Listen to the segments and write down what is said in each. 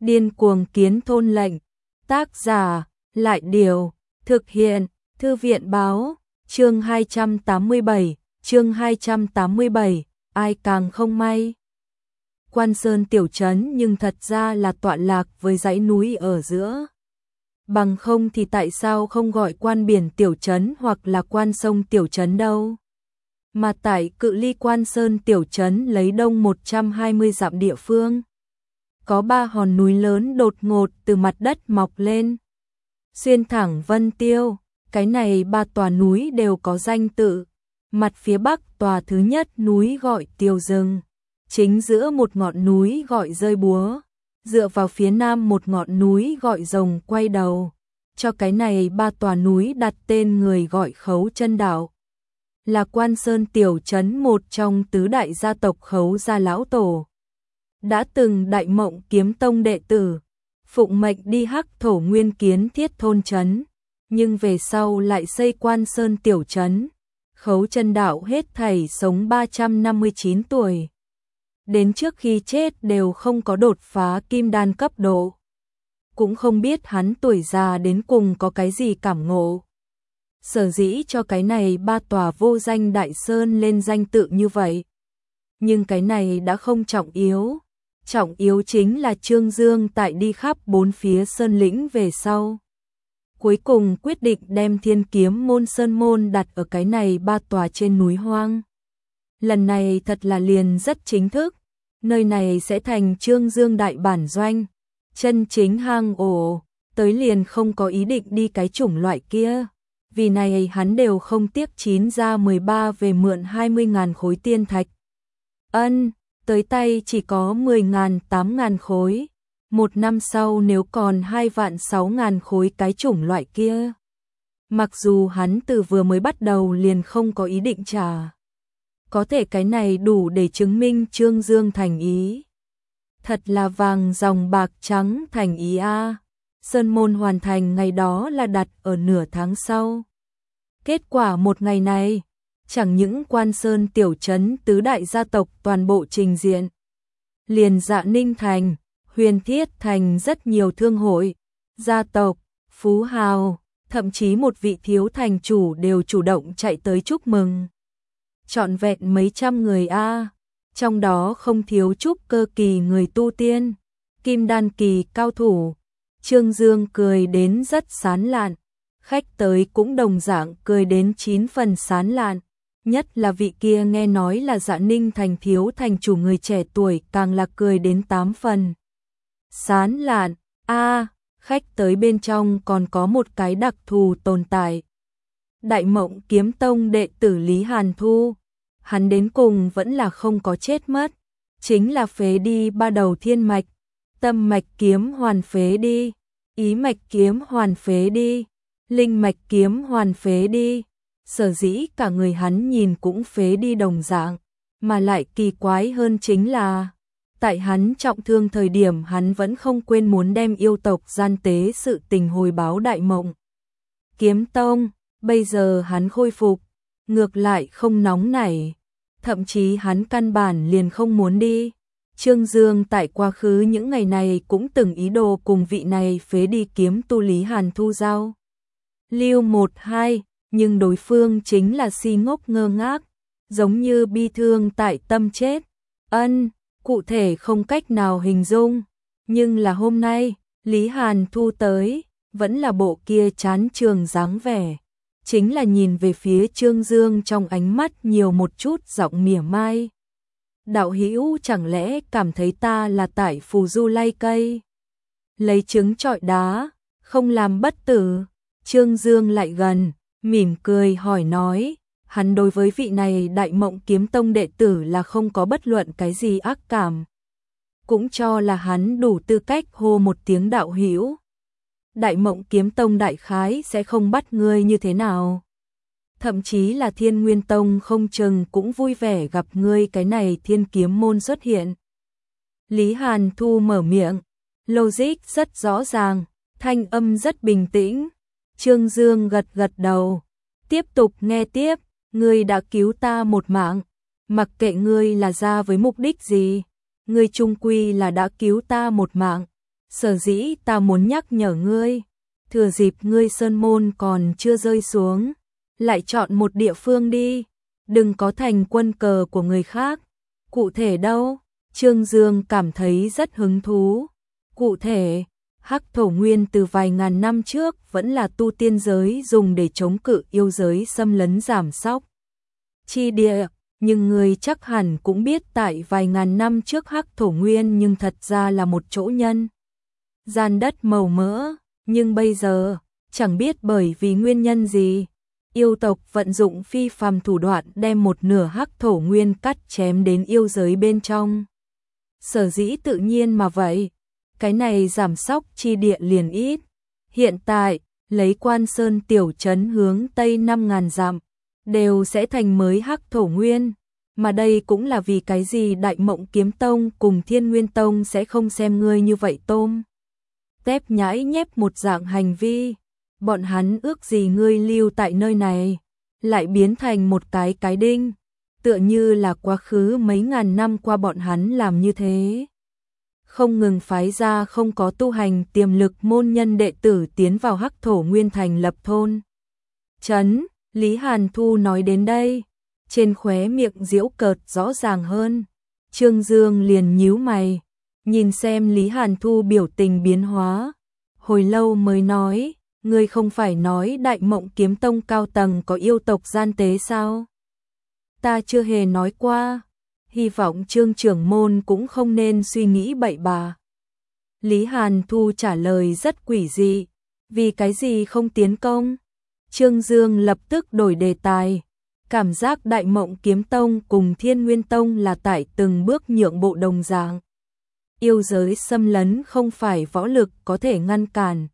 Điên cuồng kiến thôn lệnh. Tác giả, Lại Điều, thực hiện, Thư viện báo, chương 287, ai càng không may. Quan Sơn tiểu trấn nhưng thật ra là tọa lạc với dãy núi ở giữa. Bằng không thì tại sao không gọi Quan Biển tiểu trấn hoặc là Quan Sông tiểu trấn đâu? Mà tại cự ly Quan Sơn tiểu trấn lấy đông 120 dặm địa phương, có 3 hòn núi lớn đột ngột từ mặt đất mọc lên, xuyên thẳng vân tiêu. Cái này 3 tòa núi đều có danh tự. Mặt phía bắc tòa thứ nhất núi gọi Tiêu Rừng, chính giữa một ngọn núi gọi Rơi Búa, dựa vào phía nam một ngọn núi gọi Rồng Quay Đầu. Cho cái này 3 tòa núi đặt tên người gọi Khấu Chân Đạo. Là Quan Sơn tiểu trấn một trong tứ đại gia tộc Khấu gia lão tổ. Đã từng Đại Mộng Kiếm Tông đệ tử, phụng mệnh đi Hắc Thổ Nguyên kiến thiết thôn trấn, nhưng về sau lại xây Quan Sơn tiểu trấn. Khấu Chân Đạo hết thảy sống 359 tuổi. Đến trước khi chết đều không có đột phá kim đan cấp độ. Cũng không biết hắn tuổi già đến cùng có cái gì cảm ngộ. Sở dĩ cho cái này 3 tòa vô danh đại sơn lên danh tự như vậy. Nhưng cái này đã không trọng yếu. Trọng yếu chính là Trương Dương tại đi khắp 4 phía sơn lĩnh về sau, cuối cùng quyết định đem Thiên Kiếm môn sơn môn đặt ở cái này 3 tòa trên núi hoang. Lần này thật là liền rất chính thức. Nơi này sẽ thành Trương Dương đại bản doanh, chân chính hang ổ. Tới liền không có ý định đi cái chủng loại kia. Vì này hắn đều không tiếc 9 ra 13 về mượn 20.000 khối tiên thạch. Tới tay chỉ có 10.000 8.000 khối. Một năm sau nếu còn 2 vạn 6.000 khối cái chủng loại kia. Mặc dù hắn từ vừa mới bắt đầu liền không có ý định trả. Có thể cái này đủ để chứng minh Trương Dương thành ý. Thật là vàng dòng bạc trắng thành ý a. Sơn môn hoàn thành ngày đó là đặt ở nửa tháng sau. Kết quả một ngày này, chẳng những Quan Sơn tiểu trấn tứ đại gia tộc toàn bộ trình diện. Liền Dạ Ninh thành, Huyền Thiết thành rất nhiều thương hội, gia tộc, phú hào, thậm chí một vị thiếu thành chủ đều chủ động chạy tới chúc mừng. Trọn vẹn mấy trăm người a, trong đó không thiếu trúc cơ kỳ người tu tiên, kim đan kỳ cao thủ. Trương Dương cười đến rất sán lạn, khách tới cũng đồng dạng cười đến 9 phần sán lạn, nhất là vị kia nghe nói là Dạ Ninh thành thiếu thành chủ người trẻ tuổi càng là cười đến 8 phần sán lạn. Khách tới bên trong còn có một cái đặc thù tồn tại. Đại Mộng Kiếm Tông đệ tử Lý Hàn Thu, hắn đến cùng vẫn là không có chết mất, chính là phế đi 3 đầu thiên mạch, tâm mạch kiếm hoàn phế đi, ý mạch kiếm hoàn phế đi, linh mạch kiếm hoàn phế đi. Sở dĩ cả người hắn nhìn cũng phế đi đồng dạng, mà lại kỳ quái hơn chính là tại hắn trọng thương thời điểm hắn vẫn không quên muốn đem yêu tộc gian tế sự tình hồi báo Đại Mộng Kiếm Tông. Bây giờ hắn khôi phục, ngược lại không nóng nảy, thậm chí hắn căn bản liền không muốn đi. Trương Dương tại quá khứ những ngày này cũng từng ý đồ cùng vị này phế đi kiếm tu Lý Hàn Thu giao lưu 1-2, nhưng đối phương chính là si ngốc ngơ ngác, giống như bi thương tại tâm chết. Cụ thể không cách nào hình dung, nhưng là hôm nay, Lý Hàn Thu tới, vẫn là bộ kia chán trường dáng vẻ. Chính là nhìn về phía Trương Dương trong ánh mắt nhiều một chút giọng mỉa mai. Đạo hữu chẳng lẽ cảm thấy ta là tại phù du lay cây, lấy trứng trọi đá, không làm bất tử? Trương Dương lại gần, mỉm cười hỏi nói, hắn đối với vị này Đại Mộng Kiếm Tông đệ tử là không có bất luận cái gì ác cảm, cũng cho là hắn đủ tư cách hô một tiếng đạo hữu. Đại Mộng Kiếm Tông đại khái sẽ không bắt ngươi như thế nào, thậm chí là Thiên Nguyên Tông không chừng cũng vui vẻ gặp ngươi cái này Thiên Kiếm môn xuất hiện. Lý Hàn Thu mở miệng, logic rất rõ ràng, thanh âm rất bình tĩnh. Trương Dương gật gật đầu, tiếp tục nghe tiếp, ngươi đã cứu ta một mạng, mặc kệ ngươi là ra với mục đích gì, ngươi chung quy là đã cứu ta một mạng, Sở dĩ ta muốn nhắc nhở ngươi, thừa dịp ngươi sơn môn còn chưa rơi xuống, lại chọn một địa phương đi, đừng có thành quân cờ của người khác. Cụ thể đâu? Trương Dương cảm thấy rất hứng thú. Cụ thể, Hắc Thổ Nguyên từ vài ngàn năm trước vẫn là tu tiên giới dùng để chống cự yêu giới xâm lấn giảm sóc chi địa, nhưng người chắc hẳn cũng biết tại vài ngàn năm trước Hắc Thổ Nguyên nhưng thật ra là một chỗ nhân gian đất màu mỡ, nhưng bây giờ, chẳng biết bởi vì nguyên nhân gì, yêu tộc vận dụng phi phàm thủ đoạn đem một nửa Hắc Thổ Nguyên cắt chém đến yêu giới bên trong. Sở dĩ tự nhiên mà vậy, cái này giảm sóc chi địa liền ít. Hiện tại, lấy Quan Sơn tiểu trấn hướng tây 5.000 dặm, đều sẽ thành mới Hắc Thổ Nguyên. Mà đây cũng là vì cái gì Đại Mộng Kiếm Tông cùng Thiên Nguyên Tông sẽ không xem ngươi như vậy tôm tép nhãi nhép một dạng hành vi. Bọn hắn ước gì ngươi lưu tại nơi này, lại biến thành một cái đinh, tựa như là quá khứ mấy ngàn năm qua bọn hắn làm như thế. Không ngừng phái ra không có tu hành tiềm lực môn nhân đệ tử tiến vào Hắc Thổ Nguyên thành lập thôn trấn. Lý Hàn Thu nói đến đây, trên khóe miệng giễu cợt rõ ràng hơn. Trương Dương liền nhíu mày, nhìn xem Lý Hàn Thu biểu tình biến hóa, hồi lâu mới nói, ngươi không phải nói Đại Mộng Kiếm Tông cao tầng có yêu tộc gian tế sao? Ta chưa hề nói qua, hy vọng Trương trưởng môn cũng không nên suy nghĩ bậy bạ. Lý Hàn Thu trả lời rất quỷ dị, vì cái gì không tiến công? Trương Dương lập tức đổi đề tài, cảm giác Đại Mộng Kiếm Tông cùng Thiên Nguyên Tông là tại từng bước nhượng bộ đồng dạng. Yêu giới xâm lấn không phải võ lực có thể ngăn cản.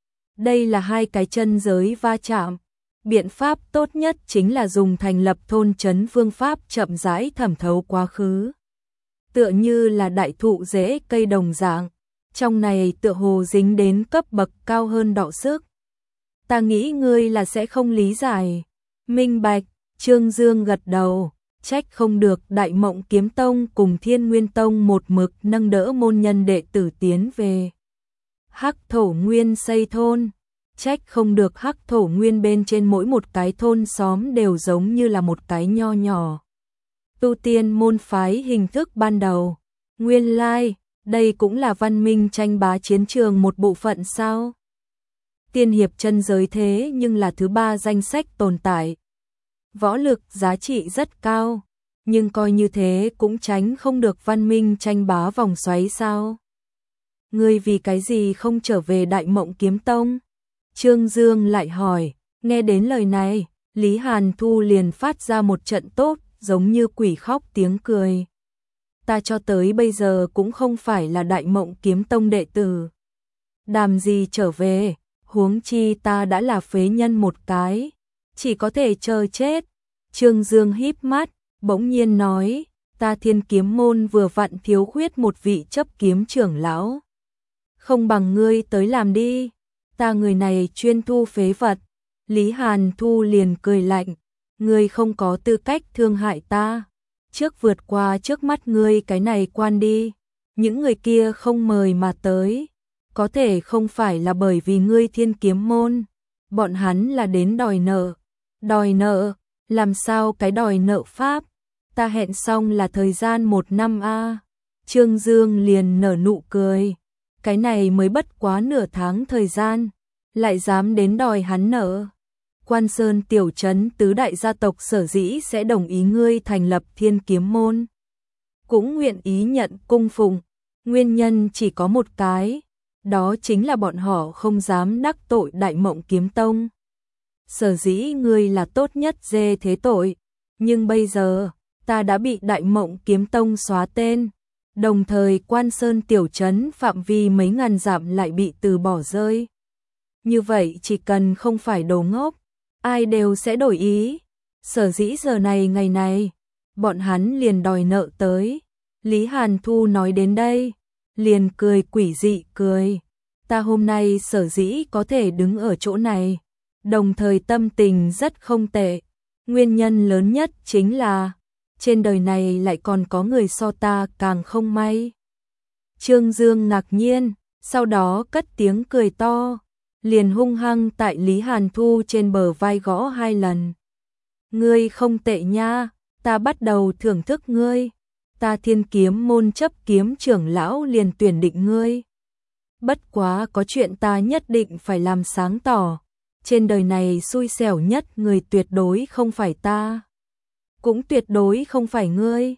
Đây là hai cái chân giới va chạm. Biện pháp tốt nhất chính là dùng thành lập thôn trấn phương pháp chậm rãi thẩm thấu quá khứ. Tựa như là đại thụ rễ cây đồng dạng, trong này tựa hồ dính đến cấp bậc cao hơn đọ sức. Ta nghĩ ngươi là sẽ không lý giải. Minh bạch, Trương Dương gật đầu, trách không được Đại Mộng Kiếm Tông cùng Thiên Nguyên Tông một mực nâng đỡ môn nhân đệ tử tiến về Hắc Thổ Nguyên xây thôn. Trách không được Hắc Thổ Nguyên bên trên mỗi một cái thôn xóm đều giống như là một cái nho nhỏ tu tiên môn phái hình thức ban đầu. Nguyên lai, đây cũng là văn minh tranh bá chiến trường một bộ phận sao? Tiên hiệp chân giới thế nhưng là thứ ba danh sách tồn tại. Võ lực giá trị rất cao, nhưng coi như thế cũng tránh không được văn minh tranh bá vòng xoáy sao? Ngươi vì cái gì không trở về Đại Mộng Kiếm Tông? Trương Dương lại hỏi. Nghe đến lời này, Lý Hàn Thu liền phát ra một trận tốt, giống như quỷ khóc tiếng cười. Ta cho tới bây giờ cũng không phải là Đại Mộng Kiếm Tông đệ tử. Đàm gì trở về, huống chi ta đã là phế nhân một cái, chỉ có thể chờ chết. Trương Dương híp mắt, bỗng nhiên nói, ta Thiên Kiếm môn vừa vặn thiếu khuyết một vị chấp kiếm trưởng lão. Không bằng ngươi tới làm đi, ta người này chuyên thu phế vật. Lý Hàn Thu liền cười lạnh, ngươi không có tư cách thương hại ta. Trước vượt qua trước mắt ngươi cái này quan đi, những người kia không mời mà tới. Có thể không phải là bởi vì ngươi Thiên Kiếm môn, bọn hắn là đến đòi nợ. Đòi nợ, làm sao cái đòi nợ pháp? Ta hẹn xong là thời gian 1 năm a. Trương Dương liền nở nụ cười, cái này mới bất quá nửa tháng thời gian, lại dám đến đòi hắn nợ. Quan Sơn tiểu trấn tứ đại gia tộc sở dĩ sẽ đồng ý ngươi thành lập Thiên Kiếm môn, cũng nguyện ý nhận cung phụng, nguyên nhân chỉ có một cái, đó chính là bọn họ không dám đắc tội Đại Mộng Kiếm Tông. Sở dĩ ngươi là tốt nhất dê thế tội, nhưng bây giờ, ta đã bị Đại Mộng Kiếm Tông xóa tên, đồng thời Quan Sơn tiểu trấn phạm vi mấy ngàn dặm lại bị từ bỏ rơi. Như vậy chỉ cần không phải đồ ngốc, ai đều sẽ đổi ý. Sở dĩ giờ này ngày này, bọn hắn liền đòi nợ tới. Lý Hàn Thu nói đến đây, liền cười quỷ dị cười. Ta hôm nay sở dĩ có thể đứng ở chỗ này, đồng thời tâm tình rất không tệ. Nguyên nhân lớn nhất chính là, trên đời này lại còn có người so ta càng không may. Trương Dương ngạc nhiên, sau đó cất tiếng cười to, liền hung hăng tại Lý Hàn Thu trên bờ vai gõ 2 lần. Ngươi không tệ nha, ta bắt đầu thưởng thức ngươi, ta Thiên Kiếm môn chấp kiếm trưởng lão liền tuyển định ngươi. Bất quá có chuyện ta nhất định phải làm sáng tỏ, trên đời này xui xẻo nhất người tuyệt đối không phải ta, cũng tuyệt đối không phải ngươi.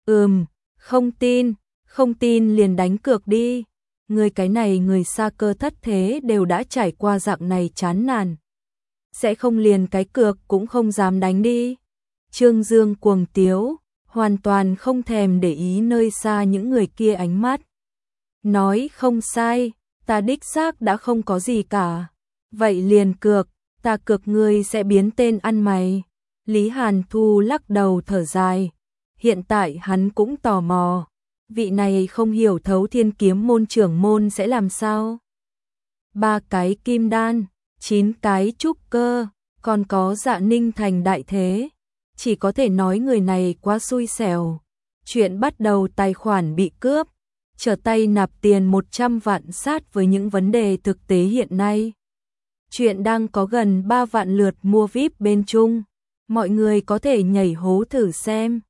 Không tin liền đánh cược đi. Ngươi cái này người xa cơ thất thế đều đã trải qua dạng này chán nản, sẽ không liền cái cược cũng không dám đánh đi. Trương Dương cuồng tiếu, hoàn toàn không thèm để ý nơi xa những người kia ánh mắt. Nói không sai, ta đích xác đã không có gì cả. Vậy liền cược, ta cược ngươi sẽ biến tên ăn mày. Lý Hàn Thu lắc đầu thở dài, hiện tại hắn cũng tò mò, vị này không hiểu thấu Thiên Kiếm môn trưởng môn sẽ làm sao. 3 cái kim đan, 9 cái trúc cơ, còn có Dạ Ninh thành đại thế, chỉ có thể nói người này quá xui xẻo. Chuyện bắt đầu tài khoản bị cướp, trở tay nạp tiền 100 vạn sát với những vấn đề thực tế hiện nay. Chuyện đang có gần 3 vạn lượt mua VIP bên Trung, mọi người có thể nhảy hố thử xem.